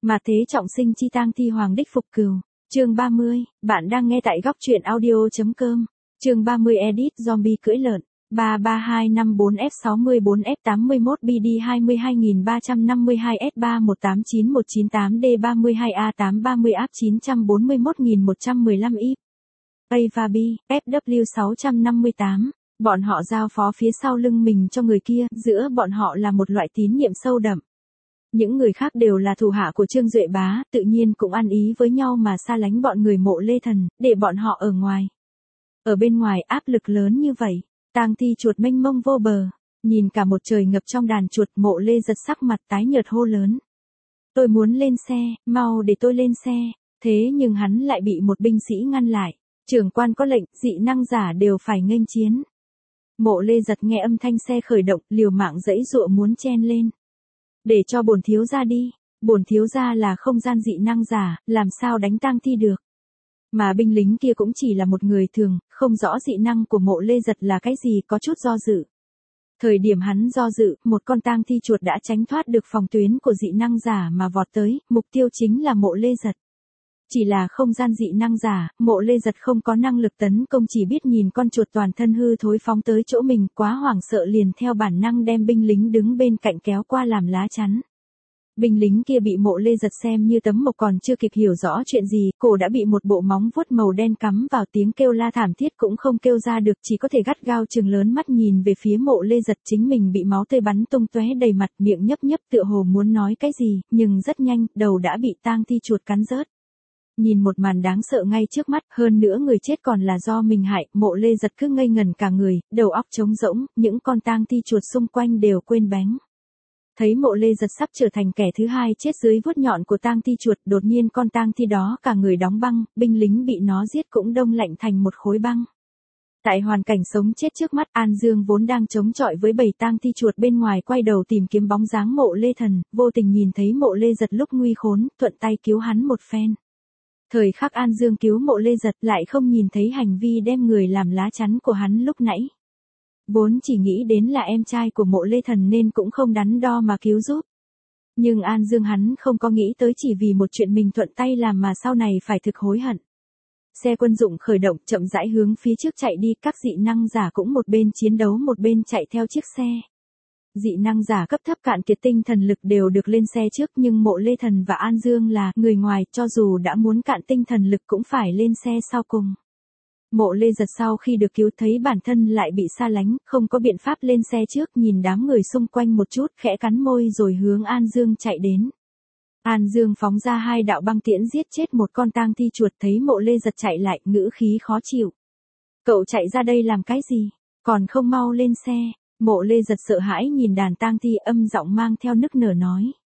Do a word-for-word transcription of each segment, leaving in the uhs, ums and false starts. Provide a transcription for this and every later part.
Mà thế trọng sinh chi tang thi hoàng đích phục cừu. Chương ba mươi, bạn đang nghe tại góc truyện audio.com. Chương ba mươi edit zombie cưỡi lợn. ba ba hai năm bốn F sáu bốn F tám mốt B D hai hai ba năm hai S ba một tám chín một chín tám D ba hai A tám ba mươi A P chín bốn một một một lăm I. A và B, F W sáu năm tám. Bọn họ giao phó phía sau lưng mình cho người kia, giữa bọn họ là một loại tín nhiệm sâu đậm. Những người khác đều là thủ hạ của Trương Duệ Bá, tự nhiên cũng ăn ý với nhau mà xa lánh bọn người Mộ Lê Thần, để bọn họ ở ngoài. Ở bên ngoài áp lực lớn như vậy, tang thi chuột mênh mông vô bờ, nhìn cả một trời ngập trong đàn chuột. Mộ Lê giật sắc mặt tái nhợt hô lớn. Tôi muốn lên xe, mau để tôi lên xe, thế nhưng hắn lại bị một binh sĩ ngăn lại. Trưởng quan có lệnh, dị năng giả đều phải nghênh chiến. Mộ Lê giật nghe âm thanh xe khởi động, liều mạng giãy giụa muốn chen lên. Để cho bổn thiếu gia đi, bổn thiếu gia là không gian dị năng giả, làm sao đánh tang thi được. Mà binh lính kia cũng chỉ là một người thường, không rõ dị năng của Mộ Lê giật là cái gì, có chút do dự. Thời điểm hắn do dự, một con tang thi chuột đã tránh thoát được phòng tuyến của dị năng giả mà vọt tới, mục tiêu chính là Mộ Lê giật. Chỉ là không gian dị năng giả, Mộ Lê giật không có năng lực tấn công, chỉ biết nhìn con chuột toàn thân hư thối phóng tới chỗ mình, quá hoảng sợ liền theo bản năng đem binh lính đứng bên cạnh kéo qua làm lá chắn. Binh lính kia bị Mộ Lê giật xem như tấm mộc, còn chưa kịp hiểu rõ chuyện gì, cổ đã bị một bộ móng vuốt màu đen cắm vào, tiếng kêu la thảm thiết cũng không kêu ra được, chỉ có thể gắt gao trừng lớn mắt nhìn về phía Mộ Lê giật. Chính mình bị máu tươi bắn tung tóe đầy mặt, miệng nhấp nhấp tựa hồ muốn nói cái gì, nhưng rất nhanh, đầu đã bị tang thi chuột cắn rớt. Nhìn một màn đáng sợ ngay trước mắt, hơn nữa người chết còn là do mình hại, Mộ Lê giật cứ ngây ngần cả người, đầu óc trống rỗng, những con tang thi chuột xung quanh đều quên bánh. Thấy Mộ Lê giật sắp trở thành kẻ thứ hai chết dưới vuốt nhọn của tang thi chuột, đột nhiên con tang thi đó cả người đóng băng, binh lính bị nó giết cũng đông lạnh thành một khối băng. Tại hoàn cảnh sống chết trước mắt, An Dương vốn đang chống chọi với bầy tang thi chuột bên ngoài, quay đầu tìm kiếm bóng dáng Mộ Lê Thần, vô tình nhìn thấy Mộ Lê giật lúc nguy khốn, thuận tay cứu hắn một phen. Thời khắc An Dương cứu Mộ Lê giật lại không nhìn thấy hành vi đem người làm lá chắn của hắn lúc nãy. Vốn chỉ nghĩ đến là em trai của Mộ Lê Thần nên cũng không đắn đo mà cứu giúp. Nhưng An Dương hắn không có nghĩ tới chỉ vì một chuyện mình thuận tay làm mà sau này phải thực hối hận. Xe quân dụng khởi động, chậm rãi hướng phía trước chạy đi, các dị năng giả cũng một bên chiến đấu một bên chạy theo chiếc xe. Dị năng giả cấp thấp cạn kiệt tinh thần lực đều được lên xe trước, nhưng Mộ Lê Thần và An Dương là người ngoài, cho dù đã muốn cạn tinh thần lực cũng phải lên xe sau cùng. Mộ Lê giật sau khi được cứu thấy bản thân lại bị xa lánh, không có biện pháp lên xe trước, nhìn đám người xung quanh một chút, khẽ cắn môi rồi hướng An Dương chạy đến. An Dương phóng ra hai đạo băng tiễn giết chết một con tang thi chuột, thấy Mộ Lê giật chạy lại, ngữ khí khó chịu. Cậu chạy ra đây làm cái gì? Còn không mau lên xe. Mộ Lê giật sợ hãi nhìn đàn tang thi, âm giọng mang theo nức nở nói.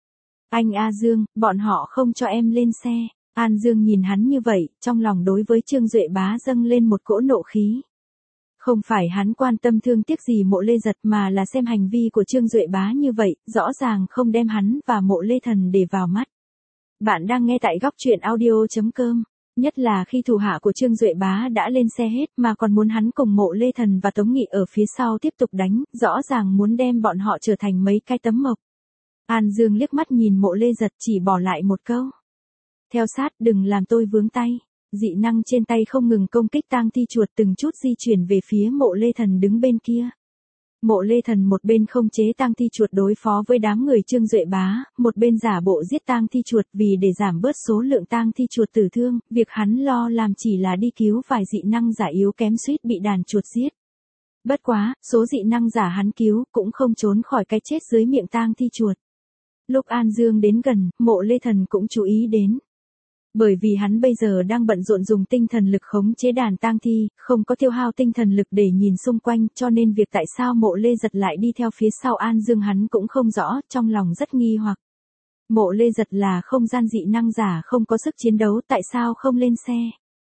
Anh A Dương, bọn họ không cho em lên xe. An Dương nhìn hắn như vậy, trong lòng đối với Trương Duệ Bá dâng lên một cỗ nộ khí. Không phải hắn quan tâm thương tiếc gì Mộ Lê giật, mà là xem hành vi của Trương Duệ Bá như vậy, rõ ràng không đem hắn và Mộ Lê Thần để vào mắt. Bạn đang nghe tại góc truyện audio.com. Nhất là khi thủ hạ của Trương Duệ Bá đã lên xe hết mà còn muốn hắn cùng Mộ Lê Thần và Tống Nghị ở phía sau tiếp tục đánh, rõ ràng muốn đem bọn họ trở thành mấy cái tấm mộc. An Dương liếc mắt nhìn Mộ Lê giật, chỉ bỏ lại một câu. Theo sát, đừng làm tôi vướng tay. Dị năng trên tay không ngừng công kích tang thi chuột, từng chút di chuyển về phía Mộ Lê Thần đứng bên kia. Mộ Lê Thần một bên không chế tang thi chuột đối phó với đám người Trương Duệ Bá, một bên giả bộ giết tang thi chuột, vì để giảm bớt số lượng tang thi chuột tử thương, việc hắn lo làm chỉ là đi cứu vài dị năng giả yếu kém suýt bị đàn chuột giết. Bất quá, số dị năng giả hắn cứu cũng không trốn khỏi cái chết dưới miệng tang thi chuột. Lúc An Dương đến gần, Mộ Lê Thần cũng chú ý đến. Bởi vì hắn bây giờ đang bận rộn dùng tinh thần lực khống chế đàn tang thi, không có tiêu hao tinh thần lực để nhìn xung quanh, cho nên việc tại sao Mộ Lê giật lại đi theo phía sau An Dương hắn cũng không rõ, trong lòng rất nghi hoặc. Mộ Lê giật là không gian dị năng giả không có sức chiến đấu, tại sao không lên xe?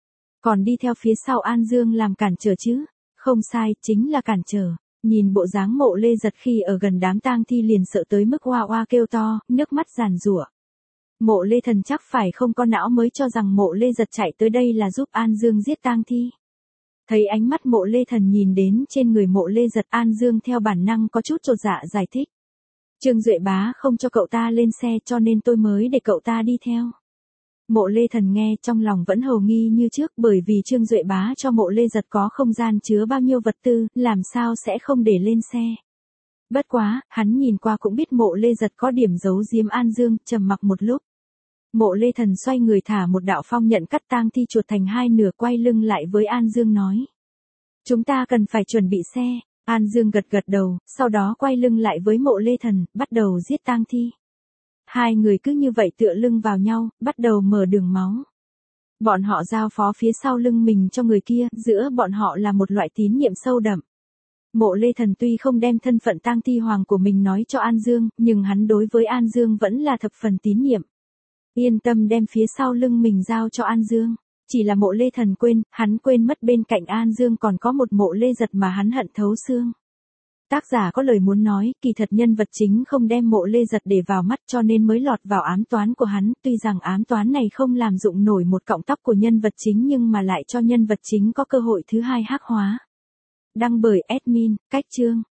Còn đi theo phía sau An Dương làm cản trở chứ? Không sai, chính là cản trở. Nhìn bộ dáng Mộ Lê giật khi ở gần đám tang thi liền sợ tới mức oa oa kêu to, nước mắt giàn giụa. Mộ Lê Thần chắc phải không có não mới cho rằng Mộ Lê giật chạy tới đây là giúp An Dương giết tang thi. Thấy ánh mắt Mộ Lê Thần nhìn đến trên người Mộ Lê giật, An Dương theo bản năng có chút chột dạ giải thích. Trương Duệ Bá không cho cậu ta lên xe cho nên tôi mới để cậu ta đi theo. Mộ Lê Thần nghe trong lòng vẫn hồ nghi như trước bởi vì Trương Duệ Bá cho Mộ Lê Giật có không gian chứa bao nhiêu vật tư, làm sao sẽ không để lên xe. Bất quá, hắn nhìn qua cũng biết Mộ Lê Giật có điểm giấu giếm An Dương, trầm mặc một lúc. Mộ Lê Thần xoay người thả một đạo phong nhận cắt tang thi chuột thành hai nửa quay lưng lại với An Dương nói. Chúng ta cần phải chuẩn bị xe. An Dương gật gật đầu, sau đó quay lưng lại với Mộ Lê Thần, bắt đầu giết tang thi. Hai người cứ như vậy tựa lưng vào nhau, bắt đầu mở đường máu. Bọn họ giao phó phía sau lưng mình cho người kia, giữa bọn họ là một loại tín nhiệm sâu đậm. Mộ Lê Thần tuy không đem thân phận tang thi hoàng của mình nói cho An Dương, nhưng hắn đối với An Dương vẫn là thập phần tín nhiệm. Yên tâm đem phía sau lưng mình giao cho An Dương. Chỉ là Mộ Lê Thần quên, hắn quên mất bên cạnh An Dương còn có một Mộ Lê Giật mà hắn hận thấu xương. Tác giả có lời muốn nói, kỳ thật nhân vật chính không đem Mộ Lê Giật để vào mắt cho nên mới lọt vào ám toán của hắn, tuy rằng ám toán này không làm dụng nổi một cọng tóc của nhân vật chính nhưng mà lại cho nhân vật chính có cơ hội thứ hai hắc hóa. Đăng bởi admin, Cách Chương.